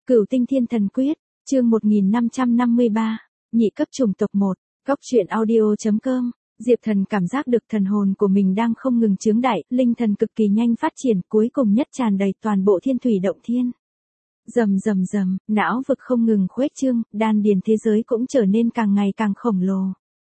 Cửu Tinh Thiên Thần Quyết, chương 1553, nhị cấp chủng tộc 1, góc truyện audio.com. Diệp Thần cảm giác được thần hồn của mình đang không ngừng chướng đại, linh thần cực kỳ nhanh phát triển, cuối cùng nhất tràn đầy toàn bộ thiên thủy động thiên. Rầm rầm rầm, não vực không ngừng khuếch trương, đan điền thế giới cũng trở nên càng ngày càng khổng lồ.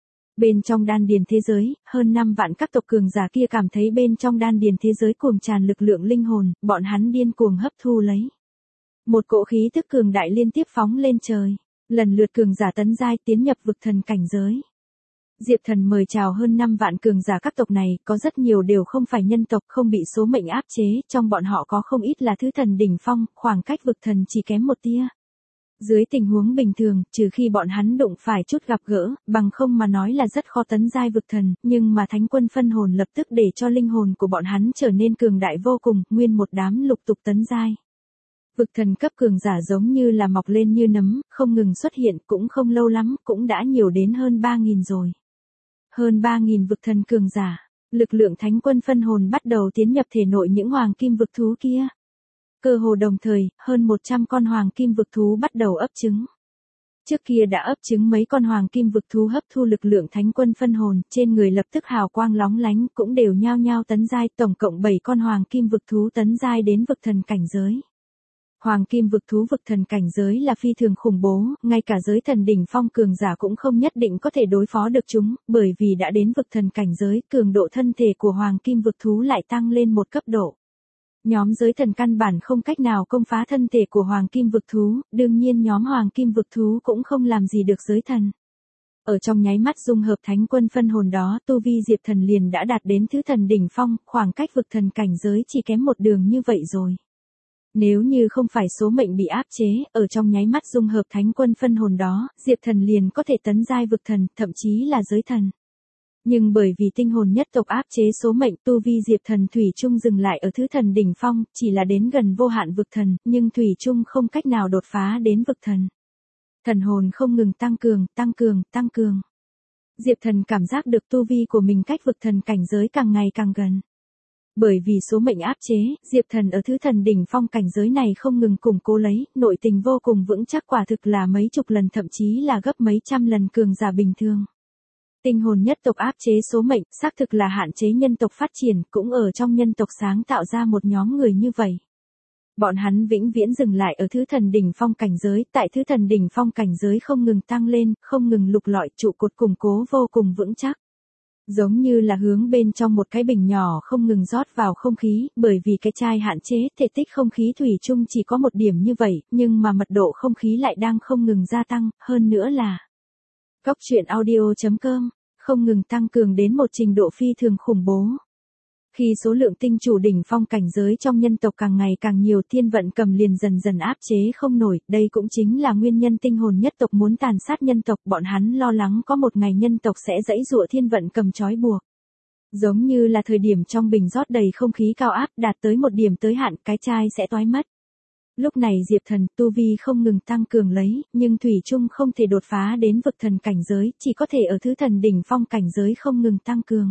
Bên trong đan điền thế giới, hơn 5 vạn các tộc cường giả kia cảm thấy bên trong đan điền thế giới cuồng tràn lực lượng linh hồn, bọn hắn điên cuồng hấp thu lấy. Một cỗ khí tức cường đại liên tiếp phóng lên trời, lần lượt cường giả tấn giai tiến nhập vực thần cảnh giới. Diệp Thần mời chào hơn 5 vạn cường giả các tộc này, có rất nhiều đều không phải nhân tộc, không bị số mệnh áp chế, trong bọn họ có không ít là thứ thần đỉnh phong, khoảng cách vực thần chỉ kém một tia. Dưới tình huống bình thường, trừ khi bọn hắn đụng phải chút gặp gỡ, bằng không mà nói là rất khó tấn giai vực thần, nhưng mà thánh quân phân hồn lập tức để cho linh hồn của bọn hắn trở nên cường đại vô cùng, nguyên một đám lục tục tấn giai. Vực thần cấp cường giả giống như là mọc lên như nấm, không ngừng xuất hiện, cũng không lâu lắm, cũng đã nhiều đến hơn 3.000 rồi. Hơn 3.000 vực thần cường giả, lực lượng thánh quân phân hồn bắt đầu tiến nhập thể nội những hoàng kim vực thú kia. Cơ hồ đồng thời, hơn 100 con hoàng kim vực thú bắt đầu ấp trứng. Trước kia đã ấp trứng mấy con hoàng kim vực thú hấp thu lực lượng thánh quân phân hồn, trên người lập tức hào quang lóng lánh, cũng đều nhao nhao tấn giai, tổng cộng 7 con hoàng kim vực thú tấn giai đến vực thần cảnh giới. Hoàng kim vực thú vực thần cảnh giới là phi thường khủng bố, ngay cả giới thần đỉnh phong cường giả cũng không nhất định có thể đối phó được chúng, bởi vì đã đến vực thần cảnh giới, cường độ thân thể của hoàng kim vực thú lại tăng lên một cấp độ. Nhóm giới thần căn bản không cách nào công phá thân thể của hoàng kim vực thú, đương nhiên nhóm hoàng kim vực thú cũng không làm gì được giới thần. Ở trong nháy mắt dung hợp thánh quân phân hồn đó, tu vi Diệp Thần liền đã đạt đến thứ thần đỉnh phong, khoảng cách vực thần cảnh giới chỉ kém một đường như vậy rồi. Nếu như không phải số mệnh bị áp chế, ở trong nháy mắt dung hợp thánh quân phân hồn đó, Diệp Thần liền có thể tấn giai vực thần, thậm chí là giới thần. Nhưng bởi vì tinh hồn nhất tộc áp chế số mệnh, tu vi Diệp Thần thủy chung dừng lại ở thứ thần đỉnh phong, chỉ là đến gần vô hạn vực thần, nhưng thủy chung không cách nào đột phá đến vực thần. Thần hồn không ngừng tăng cường, tăng cường, tăng cường. Diệp Thần cảm giác được tu vi của mình cách vực thần cảnh giới càng ngày càng gần. Bởi vì số mệnh áp chế, Diệp Thần ở thứ thần đỉnh phong cảnh giới này không ngừng củng cố lấy, nội tình vô cùng vững chắc, quả thực là mấy chục lần thậm chí là gấp mấy trăm lần cường giả bình thường. Tinh hồn nhất tộc áp chế số mệnh, xác thực là hạn chế nhân tộc phát triển, cũng ở trong nhân tộc sáng tạo ra một nhóm người như vậy. Bọn hắn vĩnh viễn dừng lại ở thứ thần đỉnh phong cảnh giới, tại thứ thần đỉnh phong cảnh giới không ngừng tăng lên, không ngừng lục lọi, trụ cột củng cố vô cùng vững chắc. Giống như là hướng bên trong một cái bình nhỏ không ngừng rót vào không khí, bởi vì cái chai hạn chế, thể tích không khí thủy chung chỉ có một điểm như vậy, nhưng mà mật độ không khí lại đang không ngừng gia tăng, hơn nữa là góc truyện audio.com, không ngừng tăng cường đến một trình độ phi thường khủng bố. Khi số lượng tinh chủ đỉnh phong cảnh giới trong nhân tộc càng ngày càng nhiều, thiên vận cầm liền dần dần áp chế không nổi, đây cũng chính là nguyên nhân tinh hồn nhất tộc muốn tàn sát nhân tộc, bọn hắn lo lắng có một ngày nhân tộc sẽ giãy giụa thiên vận cầm trói buộc. Giống như là thời điểm trong bình rót đầy không khí cao áp, đạt tới một điểm tới hạn, cái chai sẽ toái mất. Lúc này Diệp Thần tu vi không ngừng tăng cường lấy, nhưng thủy chung không thể đột phá đến vực thần cảnh giới, chỉ có thể ở thứ thần đỉnh phong cảnh giới không ngừng tăng cường.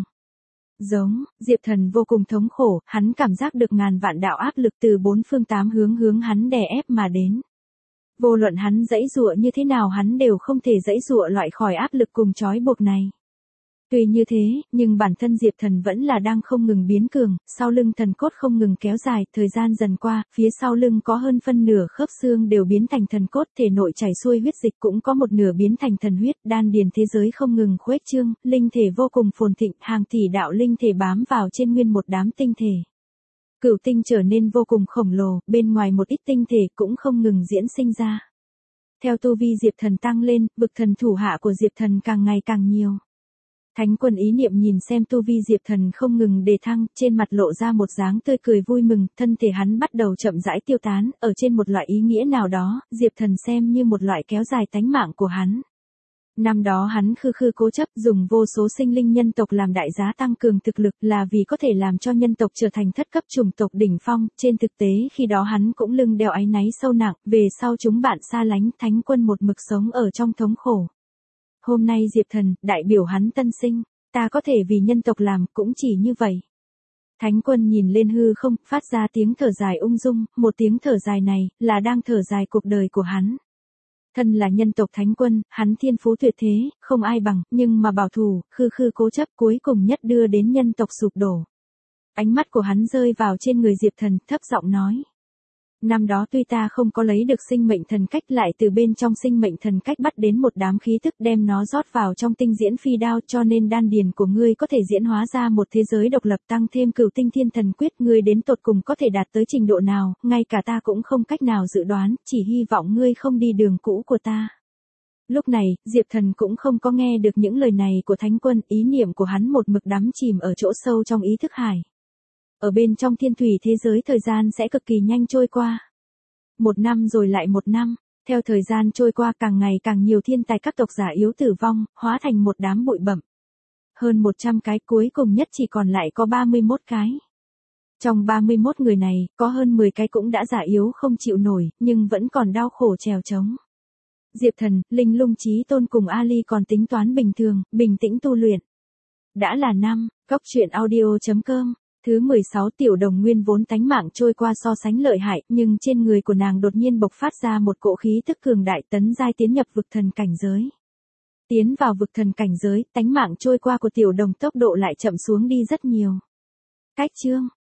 Diệp Thần vô cùng thống khổ, hắn cảm giác được ngàn vạn đạo áp lực từ bốn phương tám hướng hắn đè ép mà đến. Vô luận hắn giãy giụa như thế nào hắn đều không thể giãy giụa loại khỏi áp lực cùng trói buộc này. Tuy như thế, nhưng bản thân Diệp Thần vẫn là đang không ngừng biến cường, sau lưng thần cốt không ngừng kéo dài, thời gian dần qua, phía sau lưng có hơn phân nửa khớp xương đều biến thành thần cốt, thể nội chảy xuôi huyết dịch cũng có một nửa biến thành thần huyết, đan điền thế giới không ngừng khuếch trương, linh thể vô cùng phồn thịnh, hàng tỷ đạo linh thể bám vào trên nguyên một đám tinh thể. Cửu tinh trở nên vô cùng khổng lồ, bên ngoài một ít tinh thể cũng không ngừng diễn sinh ra. Theo tu vi Diệp Thần tăng lên, vực thần thủ hạ của Diệp Thần càng ngày càng nhiều. Thánh quân ý niệm nhìn xem tu vi Diệp Thần không ngừng đề thăng, trên mặt lộ ra một dáng tươi cười vui mừng, thân thể hắn bắt đầu chậm rãi tiêu tán, ở trên một loại ý nghĩa nào đó, Diệp Thần xem như một loại kéo dài tánh mạng của hắn. Năm đó hắn khư cố chấp dùng vô số sinh linh nhân tộc làm đại giá tăng cường thực lực là vì có thể làm cho nhân tộc trở thành thất cấp chủng tộc đỉnh phong, trên thực tế khi đó hắn cũng lưng đeo áy náy sâu nặng, về sau chúng bạn xa lánh, thánh quân một mực sống ở trong thống khổ. Hôm nay Diệp Thần, đại biểu hắn tân sinh, ta có thể vì nhân tộc làm, cũng chỉ như vậy. Thánh quân nhìn lên hư không, phát ra tiếng thở dài ung dung, một tiếng thở dài này, là đang thở dài cuộc đời của hắn. Thân là nhân tộc thánh quân, hắn thiên phú tuyệt thế, không ai bằng, nhưng mà bảo thủ, khư khư cố chấp cuối cùng nhất đưa đến nhân tộc sụp đổ. Ánh mắt của hắn rơi vào trên người Diệp Thần, thấp giọng nói. Năm đó tuy ta không có lấy được sinh mệnh thần cách, lại từ bên trong sinh mệnh thần cách bắt đến một đám khí tức đem nó rót vào trong tinh diễn phi đao, cho nên đan điền của ngươi có thể diễn hóa ra một thế giới độc lập, tăng thêm cửu tinh thiên thần quyết, ngươi đến tột cùng có thể đạt tới trình độ nào, ngay cả ta cũng không cách nào dự đoán, chỉ hy vọng ngươi không đi đường cũ của ta. Lúc này, Diệp Thần cũng không có nghe được những lời này của thánh quân, ý niệm của hắn một mực đắm chìm ở chỗ sâu trong ý thức hải. Ở bên trong thiên thủy thế giới thời gian sẽ cực kỳ nhanh trôi qua. Một năm rồi lại một năm, theo thời gian trôi qua càng ngày càng nhiều thiên tài các tộc giả yếu tử vong, hóa thành một đám bụi bặm. Hơn 100 cái, cuối cùng nhất chỉ còn lại có 31 cái. Trong 31 người này, có hơn 10 cái cũng đã già yếu không chịu nổi, nhưng vẫn còn đau khổ trèo trống. Diệp Thần, Linh Lung Chí Tôn cùng Ali còn tính toán bình thường, bình tĩnh tu luyện. Đã là năm, goctruyện.audio.com. Thứ 16 Tiểu Đồng Nguyên vốn tánh mạng trôi qua so sánh lợi hại, nhưng trên người của nàng đột nhiên bộc phát ra một cỗ khí tức cường đại, tấn giai tiến nhập vực thần cảnh giới. Tiến vào vực thần cảnh giới, tánh mạng trôi qua của Tiểu Đồng tốc độ lại chậm xuống đi rất nhiều. Cách chương